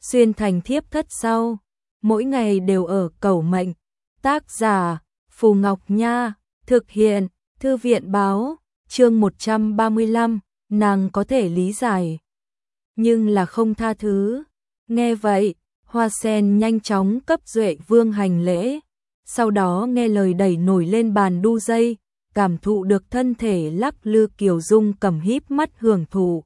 xuyên thành thiếp thất sau, mỗi ngày đều ở cầu mệnh. Tác giả Phù Ngọc Nha, thực hiện Thư viện báo, chương 135, nàng có thể lý giải, nhưng là không tha thứ. Nghe vậy, Hoa Sen nhanh chóng cấp Duệ Vương hành lễ, sau đó nghe lời đẩy nổi lên bàn đu dây, cảm thụ được thân thể lắc lư. Kiều Dung cầm híp mắt hưởng thụ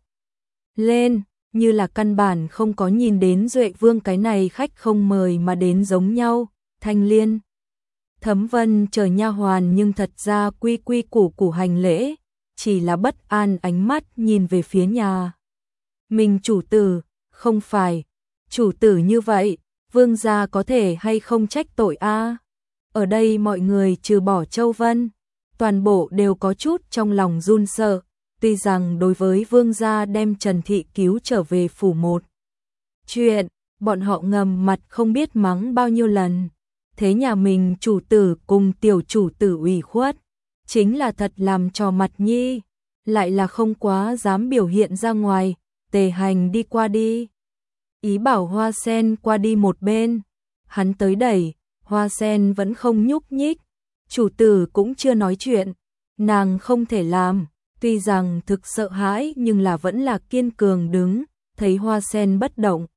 lên, như là căn bản không có nhìn đến Duệ Vương cái này khách không mời mà đến giống nhau. Thanh Liên, Thấm Vân chờ nha hoàn nhưng thật ra quy quy củ củ hành lễ, chỉ là bất an ánh mắt nhìn về phía nhà mình chủ tử. Không phải, chủ tử như vậy, vương gia có thể hay không trách tội a? Ở đây mọi người trừ bỏ Châu Vân, toàn bộ đều có chút trong lòng run sợ, tuy rằng đối với vương gia đem Trần Thị cứu trở về phủ một chuyện, bọn họ ngầm mặt không biết mắng bao nhiêu lần. Thế nhà mình chủ tử cùng tiểu chủ tử ủy khuất, chính là thật làm trò mặt nhi, lại là không quá dám biểu hiện ra ngoài. Tề Hành đi qua đi, ý bảo Hoa Sen qua đi một bên, hắn tới đẩy, Hoa Sen vẫn không nhúc nhích, chủ tử cũng chưa nói chuyện, nàng không thể làm, tuy rằng thực sợ hãi nhưng là vẫn là kiên cường đứng. Thấy Hoa Sen bất động,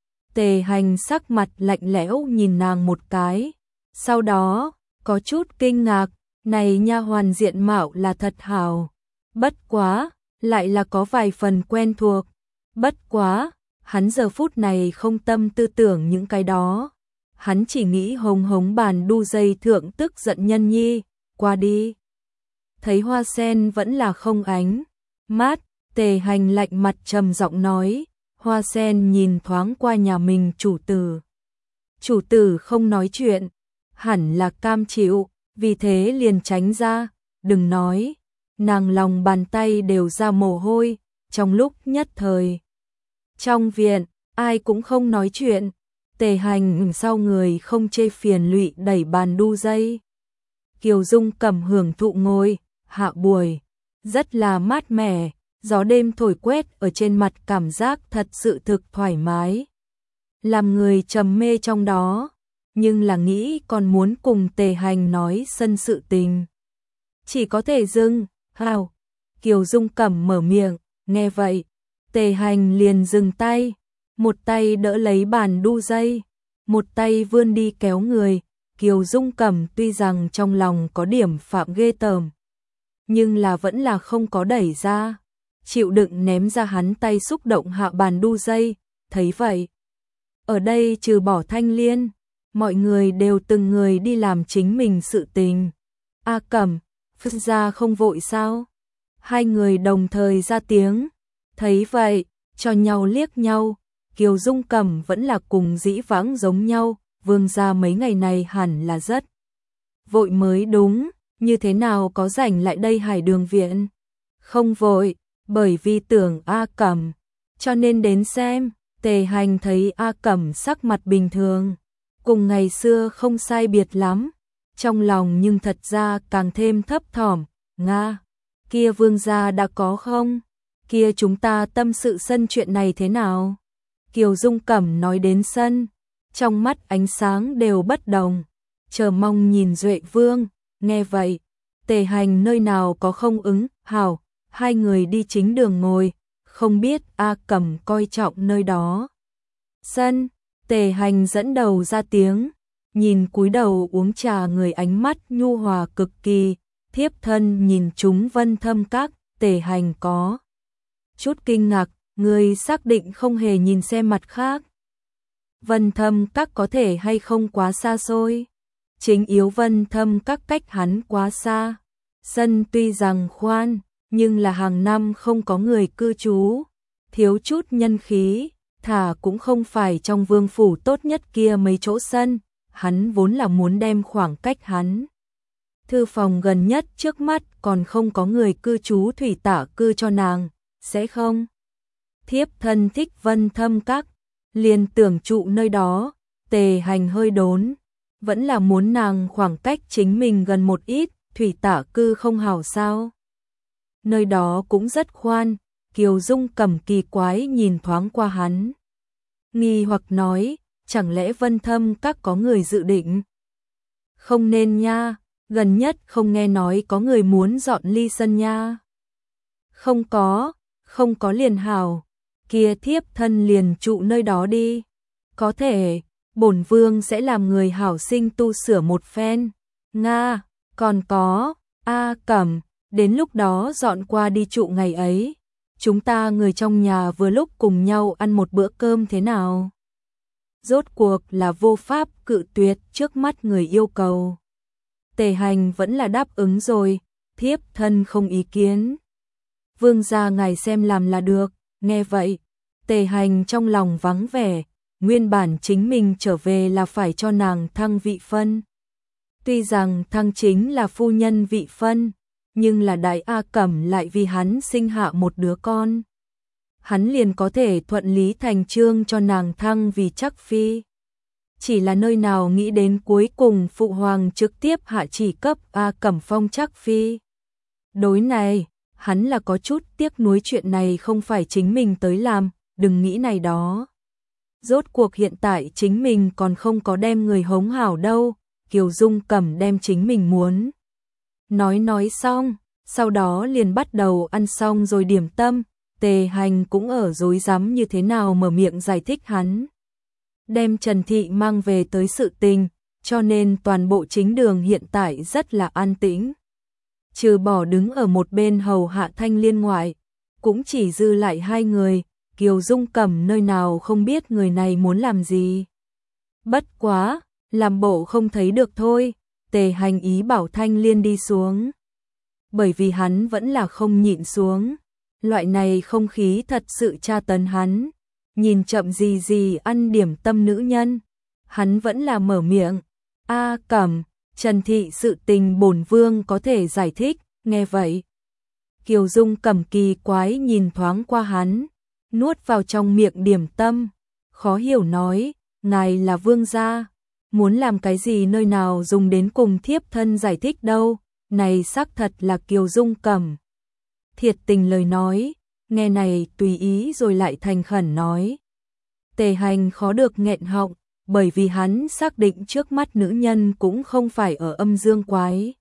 Tề Hành sắc mặt lạnh lẽo nhìn nàng một cái, sau đó có chút kinh ngạc, này nha hoàn diện mạo là thật hảo, bất quá lại là có vài phần quen thuộc, bất quá hắn giờ phút này không tâm tư tưởng những cái đó, hắn chỉ nghĩ hống hống bàn đu dây thượng tức giận nhân nhi, qua đi. Thấy Hoa Sen vẫn là không ánh mắt, Tề Hành lạnh mặt trầm giọng nói. Hoa Sen nhìn thoáng qua nhà mình chủ tử. Chủ tử không nói chuyện, hẳn là cam chịu, vì thế liền tránh ra, đừng nói. Nàng lòng bàn tay đều ra mồ hôi, trong lúc nhất thời. Trong viện, ai cũng không nói chuyện, Tề Hành sau người không chê phiền lụy đẩy bàn đu dây. Kiều Dung cầm hưởng thụ ngồi, hạ buổi, rất là mát mẻ. Gió đêm thổi quét ở trên mặt, cảm giác thật sự thực thoải mái, làm người trầm mê trong đó, nhưng là nghĩ còn muốn cùng Tề Hành nói sân sự tình, chỉ có thể dừng. Hào, Kiều Dung Cẩm mở miệng, nghe vậy, Tề Hành liền dừng tay, một tay đỡ lấy bàn đu dây, một tay vươn đi kéo người. Kiều Dung Cẩm tuy rằng trong lòng có điểm phạm ghê tởm, nhưng là vẫn là không có đẩy ra, chịu đựng ném ra hắn tay xúc động hạ bàn đu dây. Thấy vậy, ở đây trừ bỏ Thanh Liên, mọi người đều từng người đi làm chính mình sự tình. A Cẩm, Phất gia không vội sao? Hai người đồng thời ra tiếng. Thấy vậy, cho nhau liếc nhau. Kiều Dung Cẩm vẫn là cùng dĩ vãng giống nhau, vương gia mấy ngày này hẳn là rất vội mới đúng, như thế nào có rảnh lại đây Hải Đường viện? Không vội, bởi vì tưởng A Cẩm, cho nên đến xem. Tề Hành thấy A Cẩm sắc mặt bình thường, cùng ngày xưa không sai biệt lắm, trong lòng nhưng thật ra càng thêm thấp thỏm. Nga, kia vương gia đã có không? Kia chúng ta tâm sự sân chuyện này thế nào? Kiều Dung Cẩm nói đến sân, trong mắt ánh sáng đều bất đồng, chờ mong nhìn Duệ Vương. Nghe vậy, Tề Hành nơi nào có không ứng, hảo. Hai người đi chính đường ngồi, không biết A Cẩm coi trọng nơi đó. Sân, Tề Hành dẫn đầu ra tiếng, nhìn cúi đầu uống trà người ánh mắt nhu hòa cực kỳ, thiếp thân nhìn chúng Vân Thâm Các. Tề Hành có chút kinh ngạc, người xác định không hề nhìn xem mặt khác. Vân Thâm Các có thể hay không quá xa xôi, chính yếu Vân Thâm Các cách hắn quá xa. Sân tuy rằng khoan, nhưng là hàng năm không có người cư trú, thiếu chút nhân khí, thả cũng không phải trong vương phủ tốt nhất kia mấy chỗ sân, hắn vốn là muốn đem khoảng cách hắn thư phòng gần nhất trước mắt còn không có người cư trú thủy tả cư cho nàng, sẽ không? Thiếp thân thích Vân Thâm Các, liền tưởng trụ nơi đó. Tề Hành hơi đốn, vẫn là muốn nàng khoảng cách chính mình gần một ít, thủy tả cư không hảo sao? Nơi đó cũng rất khoan. Kiều Dung Cẩm kỳ quái nhìn thoáng qua hắn, nghi hoặc nói, chẳng lẽ Vân Thâm các có người dự định? Không nên nha, gần nhất không nghe nói có người muốn dọn ly sân nha. Không có liền hảo, kia thiếp thân liền trụ nơi đó đi. Có thể, bổn vương sẽ làm người hảo sinh tu sửa một phen. Nga, còn có, Cẩm, đến lúc đó dọn qua đi trụ ngày ấy. Chúng ta người trong nhà vừa lúc cùng nhau ăn một bữa cơm thế nào? Rốt cuộc là vô pháp cự tuyệt trước mắt người yêu cầu. Tề Hành vẫn là đáp ứng rồi, thiếp thân không ý kiến. Vương gia ngài xem làm là được, nghe vậy, Tề Hành trong lòng vắng vẻ, nguyên bản chính mình trở về là phải cho nàng thăng vị phân. Tuy rằng thăng chính là phu nhân vị phân, nhưng là đại A Cẩm lại vì hắn sinh hạ một đứa con. Hắn liền có thể thuận lý thành chương cho nàng thăng vì chắc phi. Chỉ là nơi nào nghĩ đến cuối cùng phụ hoàng trực tiếp hạ chỉ cấp A Cẩm phong chắc phi. Đối này, hắn là có chút tiếc nuối chuyện này không phải chính mình tới làm, đừng nghĩ này đó. Rốt cuộc hiện tại chính mình còn không có đem người hống hảo đâu, Kiều Dung Cẩm đem chính mình muốn. Nói xong, sau đó liền bắt đầu ăn xong rồi điểm tâm, Tề Hành cũng ở rối rắm như thế nào mở miệng giải thích hắn. Đem Trần Thị mang về tới sự tình, cho nên toàn bộ chính đường hiện tại rất là an tĩnh. Trừ bỏ đứng ở một bên hầu hạ Thanh Liên ngoại, cũng chỉ dư lại hai người, Kiều Dung Cẩm nơi nào không biết người này muốn làm gì. Bất quá, làm bộ không thấy được thôi, Tề Hành ý bảo Thanh Liên đi xuống. Bởi vì hắn vẫn là không nhịn xuống, loại này không khí thật sự tra tấn hắn. Nhìn chậm gì ăn điểm tâm nữ nhân, hắn vẫn là mở miệng. Cẩm, Trần Thị sự tình bổn vương có thể giải thích, nghe vậy. Kiều Dung Cẩm kỳ quái nhìn thoáng qua hắn, nuốt vào trong miệng điểm tâm, khó hiểu nói, ngài là vương gia, muốn làm cái gì nơi nào dùng đến cùng thiếp thân giải thích đâu, này xác thật là Kiều Dung Cẩm. Thiệt tình lời nói, nghe này tùy ý rồi lại thành khẩn nói. Tề Hành khó được nghẹn họng, bởi vì hắn xác định trước mắt nữ nhân cũng không phải ở âm dương quái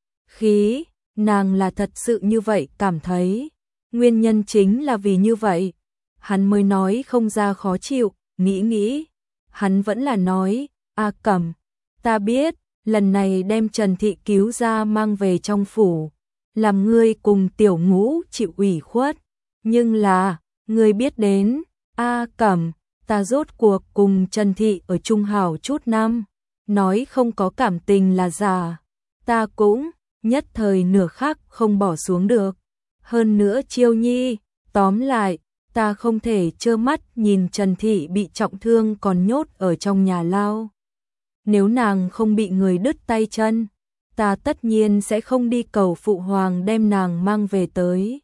khí, nàng là thật sự như vậy cảm thấy. Nguyên nhân chính là vì như vậy, hắn mới nói không ra khó chịu, nghĩ, hắn vẫn là nói, Cẩm, ta biết, lần này đem Trần Thị cứu ra mang về trong phủ, làm ngươi cùng tiểu ngũ chịu ủy khuất, nhưng là, ngươi biết đến, Cẩm, ta rốt cuộc cùng Trần Thị ở chung hảo chút năm, nói không có cảm tình là giả, ta cũng nhất thời nửa khắc không bỏ xuống được. Hơn nữa Chiêu Nhi, tóm lại, ta không thể trơ mắt nhìn Trần Thị bị trọng thương còn nhốt ở trong nhà lao. Nếu nàng không bị người đứt tay chân, ta tất nhiên sẽ không đi cầu phụ hoàng đem nàng mang về tới.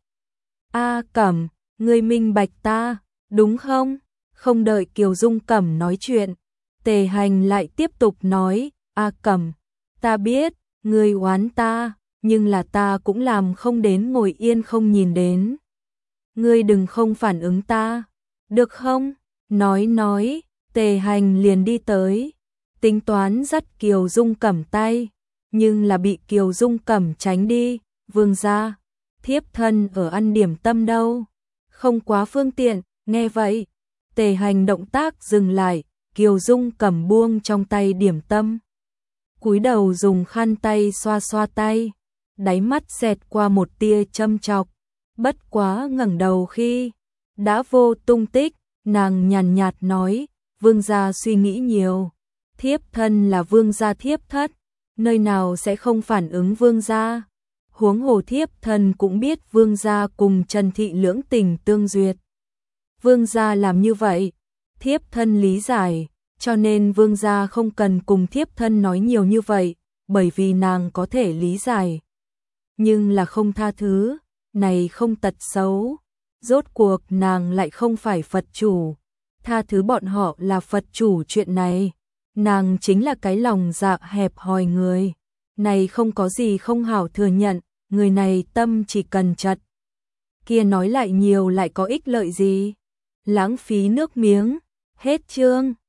Cẩm, ngươi minh bạch ta, đúng không? Không đợi Kiều Dung Cẩm nói chuyện, Tề Hành lại tiếp tục nói, Cẩm, ta biết, ngươi oán ta, nhưng là ta cũng làm không đến ngồi yên không nhìn đến. Ngươi đừng không phản ứng ta, được không? Nói, Tề Hành liền đi tới, tính toán dắt Kiều Dung Cẩm tay, nhưng là bị Kiều Dung Cẩm tránh đi, vương gia, thiếp thân ở ăn điểm tâm đâu, không quá phương tiện, nghe vậy. Tề Hành động tác dừng lại, Kiều Dung Cẩm buông trong tay điểm tâm. Cúi đầu dùng khăn tay xoa xoa tay, đáy mắt xẹt qua một tia châm chọc, bất quá ngẩng đầu khi đã vô tung tích, nàng nhàn nhạt nói, vương gia suy nghĩ nhiều, thiếp thân là vương gia thiếp thất, nơi nào sẽ không phản ứng vương gia. Huống hồ thiếp thân cũng biết vương gia cùng Trần Thị lưỡng tình tương duyệt. Vương gia làm như vậy, thiếp thân lý giải, cho nên vương gia không cần cùng thiếp thân nói nhiều như vậy, bởi vì nàng có thể lý giải. Nhưng là không tha thứ, này không tật xấu, rốt cuộc nàng lại không phải Phật chủ, tha thứ bọn họ là Phật chủ chuyện này, nàng chính là cái lòng dạ hẹp hòi người, này không có gì không hảo thừa nhận, người này tâm chỉ cần chật. Kia nói lại nhiều lại có ích lợi gì? Lãng phí nước miếng, Hết chương.